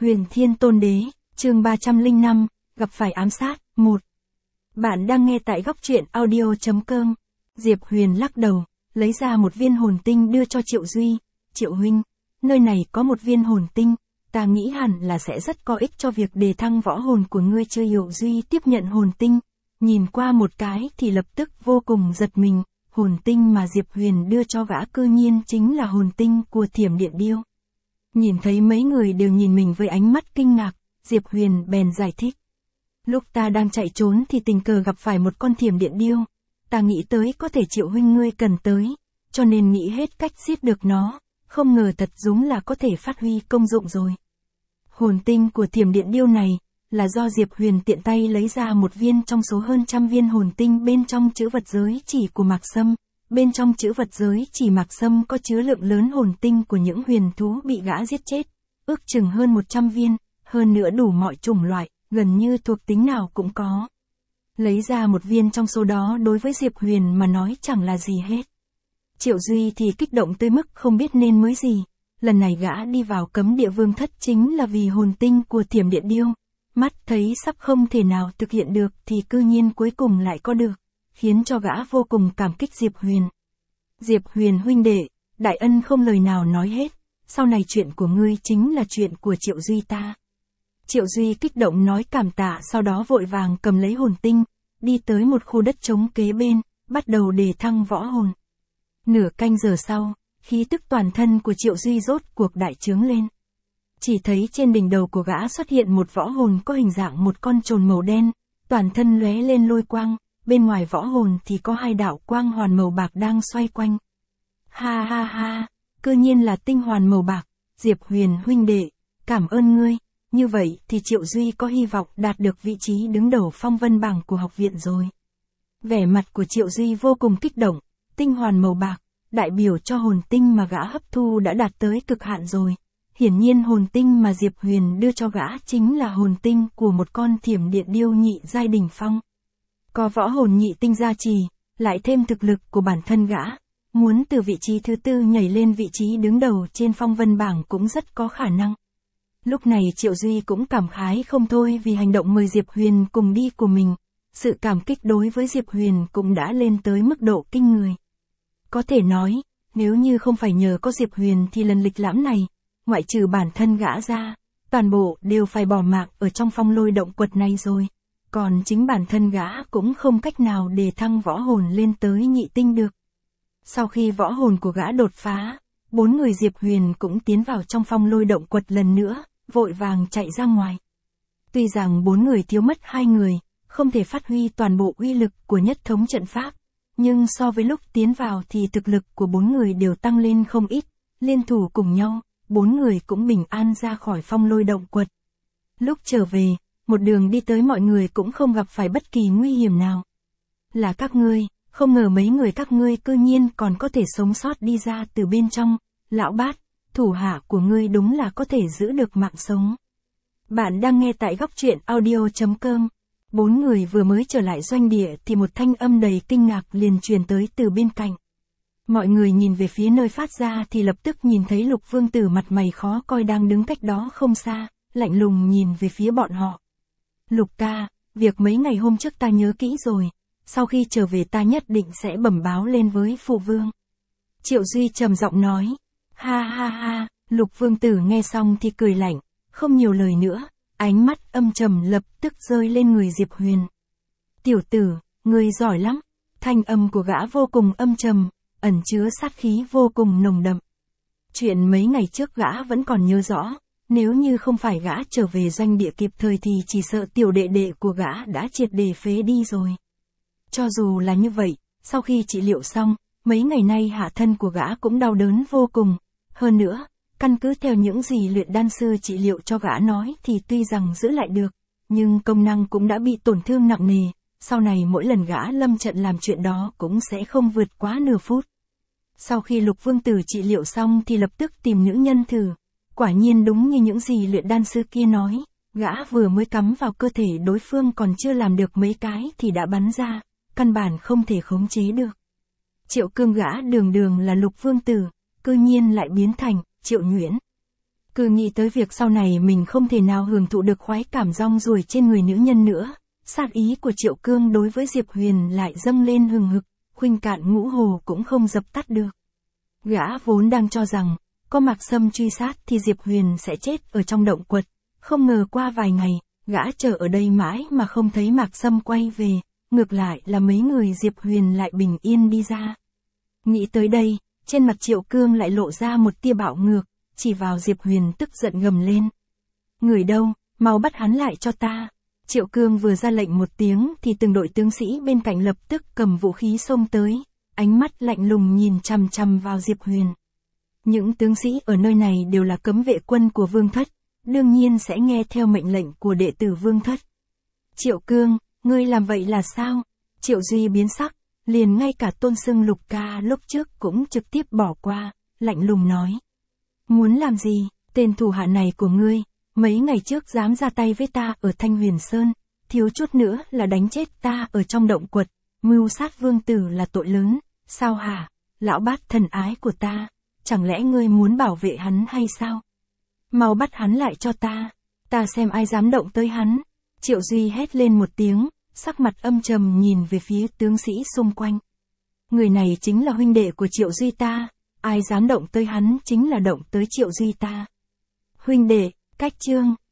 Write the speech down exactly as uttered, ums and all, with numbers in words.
Huyền Thiên Tôn Đế, chương ba trăm lẻ năm, gặp phải ám sát, một. Bạn đang nghe tại góc truyện audio chấm com. Diệp Huyền lắc đầu, lấy ra một viên hồn tinh đưa cho Triệu Duy. Triệu huynh, nơi này có một viên hồn tinh, ta nghĩ hẳn là sẽ rất có ích cho việc đề thăng võ hồn của ngươi. Chưa Triệu Duy tiếp nhận hồn tinh, nhìn qua một cái thì lập tức vô cùng giật mình, hồn tinh mà Diệp Huyền đưa cho gã cư nhiên chính là hồn tinh của Thiểm Điện Điêu. Nhìn thấy mấy người đều nhìn mình với ánh mắt kinh ngạc, Diệp Huyền bèn giải thích. Lúc ta đang chạy trốn thì tình cờ gặp phải một con Thiểm Điện Điêu, ta nghĩ tới có thể Triệu huynh ngươi cần tới, cho nên nghĩ hết cách giết được nó, không ngờ thật đúng là có thể phát huy công dụng rồi. Hồn tinh của Thiểm Điện Điêu này, là do Diệp Huyền tiện tay lấy ra một viên trong số hơn trăm viên hồn tinh bên trong chữ vật giới chỉ của Mạc Sâm. Bên trong chữ vật giới chỉ Mạc Sâm có chứa lượng lớn hồn tinh của những huyền thú bị gã giết chết, ước chừng hơn một trăm viên, hơn nữa đủ mọi chủng loại, gần như thuộc tính nào cũng có. Lấy ra một viên trong số đó đối với Diệp Huyền mà nói chẳng là gì hết. Triệu Duy thì kích động tới mức không biết nên mới gì, lần này gã đi vào Cấm Địa Vương Thất chính là vì hồn tinh của Thiểm Điện Điêu, mắt thấy sắp không thể nào thực hiện được thì cư nhiên cuối cùng lại có được, khiến cho gã vô cùng cảm kích Diệp Huyền. Diệp Huyền huynh đệ, đại ân không lời nào nói hết, sau này chuyện của ngươi chính là chuyện của Triệu Duy ta. Triệu Duy kích động nói cảm tạ, sau đó vội vàng cầm lấy hồn tinh, đi tới một khu đất trống kế bên, bắt đầu đề thăng võ hồn. Nửa canh giờ sau, khí tức toàn thân của Triệu Duy rốt cuộc đại trướng lên. Chỉ thấy trên đỉnh đầu của gã xuất hiện một võ hồn có hình dạng một con trồn màu đen, toàn thân lóe lên lôi quang, bên ngoài võ hồn thì có hai đạo quang hoàn màu bạc đang xoay quanh. Ha ha ha, cư nhiên là tinh hoàn màu bạc, Diệp Huyền huynh đệ, cảm ơn ngươi, như vậy thì Triệu Duy có hy vọng đạt được vị trí đứng đầu phong vân bảng của học viện rồi. Vẻ mặt của Triệu Duy vô cùng kích động, tinh hoàn màu bạc, đại biểu cho hồn tinh mà gã hấp thu đã đạt tới cực hạn rồi. Hiển nhiên hồn tinh mà Diệp Huyền đưa cho gã chính là hồn tinh của một con Thiểm Điện Điêu nhị giai đỉnh phong. Có võ hồn nhị tinh gia trì, lại thêm thực lực của bản thân gã, muốn từ vị trí thứ tư nhảy lên vị trí đứng đầu trên phong vân bảng cũng rất có khả năng. Lúc này Triệu Duy cũng cảm khái không thôi vì hành động mời Diệp Huyền cùng đi của mình, sự cảm kích đối với Diệp Huyền cũng đã lên tới mức độ kinh người. Có thể nói, nếu như không phải nhờ có Diệp Huyền thì lần lịch lãm này, ngoại trừ bản thân gã ra, toàn bộ đều phải bỏ mạng ở trong phong lôi động quật này rồi. Còn chính bản thân gã cũng không cách nào để thăng võ hồn lên tới nhị tinh được. Sau khi võ hồn của gã đột phá, bốn người Diệp Huyền cũng tiến vào trong phong lôi động quật lần nữa, vội vàng chạy ra ngoài. Tuy rằng bốn người thiếu mất hai người, không thể phát huy toàn bộ uy lực của nhất thống trận pháp, nhưng so với lúc tiến vào thì thực lực của bốn người đều tăng lên không ít, liên thủ cùng nhau, bốn người cũng bình an ra khỏi phong lôi động quật. Lúc trở về, một đường đi tới mọi người cũng không gặp phải bất kỳ nguy hiểm nào. Là các ngươi, không ngờ mấy người các ngươi cư nhiên còn có thể sống sót đi ra từ bên trong, lão bát, thủ hạ của ngươi đúng là có thể giữ được mạng sống. Bạn đang nghe tại góc truyện audio chấm com. Bốn người vừa mới trở lại doanh địa thì một thanh âm đầy kinh ngạc liền truyền tới từ bên cạnh. Mọi người nhìn về phía nơi phát ra thì lập tức nhìn thấy Lục Vương Tử mặt mày khó coi đang đứng cách đó không xa, lạnh lùng nhìn về phía bọn họ. Lục ca, việc mấy ngày hôm trước ta nhớ kỹ rồi, sau khi trở về ta nhất định sẽ bẩm báo lên với phụ vương. Triệu Duy trầm giọng nói. Ha ha ha, Lục Vương Tử nghe xong thì cười lạnh, không nhiều lời nữa, ánh mắt âm trầm lập tức rơi lên người Diệp Huyền. Tiểu tử, ngươi giỏi lắm, thanh âm của gã vô cùng âm trầm, ẩn chứa sát khí vô cùng nồng đậm. Chuyện mấy ngày trước gã vẫn còn nhớ rõ, nếu như không phải gã trở về doanh địa kịp thời thì chỉ sợ tiểu đệ đệ của gã đã triệt để phế đi rồi. Cho dù là như vậy, sau khi trị liệu xong, mấy ngày nay hạ thân của gã cũng đau đớn vô cùng. Hơn nữa, căn cứ theo những gì luyện đan sư trị liệu cho gã nói thì tuy rằng giữ lại được, nhưng công năng cũng đã bị tổn thương nặng nề, sau này mỗi lần gã lâm trận làm chuyện đó cũng sẽ không vượt quá nửa phút. Sau khi Lục Vương Tử trị liệu xong thì lập tức tìm nữ nhân thử, quả nhiên đúng như những gì luyện đan sư kia nói, gã vừa mới cắm vào cơ thể đối phương còn chưa làm được mấy cái thì đã bắn ra, căn bản không thể khống chế được. Triệu Cương gã đường đường là Lục Vương Tử, cư nhiên lại biến thành Triệu Nhuyễn. Cứ nghĩ tới việc sau này mình không thể nào hưởng thụ được khoái cảm rong ruổi trên người nữ nhân nữa, sát ý của Triệu Cương đối với Diệp Huyền lại dâng lên hừng hực, khuynh cạn ngũ hồ cũng không dập tắt được. Gã vốn đang cho rằng, có Mạc Sâm truy sát thì Diệp Huyền sẽ chết ở trong động quật, không ngờ qua vài ngày, gã chờ ở đây mãi mà không thấy Mạc Sâm quay về, ngược lại là mấy người Diệp Huyền lại bình yên đi ra. Nghĩ tới đây, trên mặt Triệu Cương lại lộ ra một tia bạo ngược, chỉ vào Diệp Huyền tức giận gầm lên. Người đâu, mau bắt hắn lại cho ta. Triệu Cương vừa ra lệnh một tiếng thì từng đội tướng sĩ bên cạnh lập tức cầm vũ khí xông tới, ánh mắt lạnh lùng nhìn chằm chằm vào Diệp Huyền. Những tướng sĩ ở nơi này đều là cấm vệ quân của Vương Thất, đương nhiên sẽ nghe theo mệnh lệnh của đệ tử Vương Thất. Triệu Cương, ngươi làm vậy là sao? Triệu Duy biến sắc, liền ngay cả tôn xưng Lục ca lúc trước cũng trực tiếp bỏ qua, lạnh lùng nói. Muốn làm gì, tên thủ hạ này của ngươi, mấy ngày trước dám ra tay với ta ở Thanh Huyền Sơn, thiếu chút nữa là đánh chết ta ở trong động quật, mưu sát vương tử là tội lớn, sao hả, lão bát thần ái của ta, chẳng lẽ ngươi muốn bảo vệ hắn hay sao? Mau bắt hắn lại cho ta, ta xem ai dám động tới hắn. Triệu Duy hét lên một tiếng, sắc mặt âm trầm nhìn về phía tướng sĩ xung quanh. Người này chính là huynh đệ của Triệu Duy ta, ai dám động tới hắn chính là động tới Triệu Duy ta. Huynh đệ, cách chương.